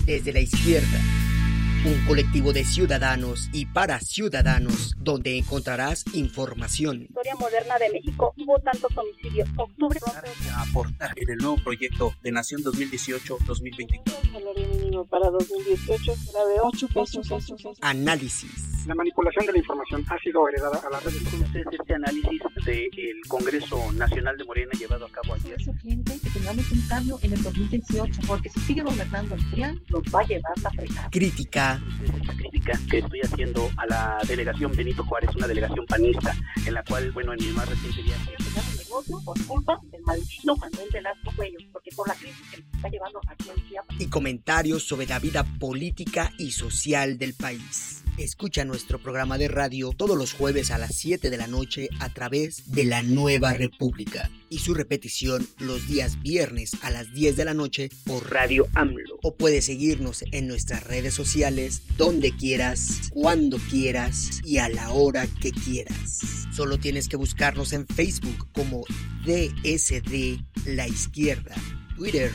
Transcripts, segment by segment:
Desde la Izquierda, un colectivo de ciudadanos y para ciudadanos donde encontrarás información. Historia moderna de México, hubo tantos homicidios. Octubre. Aportar en el nuevo proyecto de Nación 2018-2024. El salario mínimo para 2018 será de 8 pesos. Análisis. La manipulación de la información ha sido heredada a las redes sociales. Este análisis del Congreso Nacional de Morena llevado a cabo ayer. Es urgente que tengamos un cambio en el 2018, porque si sigue gobernando el PRI, nos va a llevar la fregada. Crítica. Esta crítica que estoy haciendo a la delegación Benito Juárez, una delegación panista, en la cual, en mi más reciente viaje... negocio por culpa del maldito Manuel Velasco Cuello, porque por la crisis que nos está llevando aquí en Chiapas. Y comentarios sobre la vida política y social del país. Escucha nuestro programa de radio todos los jueves a las 7 de la noche a través de La Nueva República y su repetición los días viernes a las 10 de la noche por Radio AMLO. O puedes seguirnos en nuestras redes sociales donde quieras, cuando quieras y a la hora que quieras. Solo tienes que buscarnos en Facebook como DSD La Izquierda, Twitter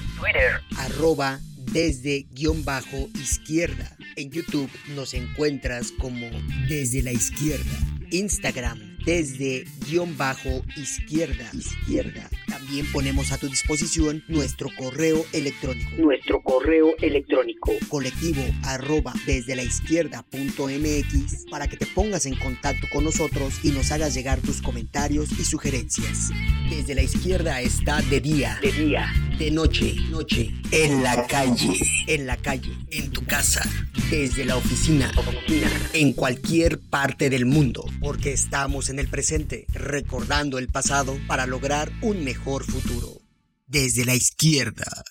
@desde_izquierda. En YouTube nos encuentras como Desde la Izquierda. Instagram desde_izquierda. También ponemos a tu disposición nuestro correo electrónico. Colectivo @desdelaizquierda.mx para que te pongas en contacto con nosotros y nos hagas llegar tus comentarios y sugerencias. Desde la Izquierda está de día, de noche, en la calle, en tu casa, desde la oficina, en cualquier parte del mundo, porque estamos en el presente, recordando el pasado para lograr un mejor futuro. Desde la Izquierda.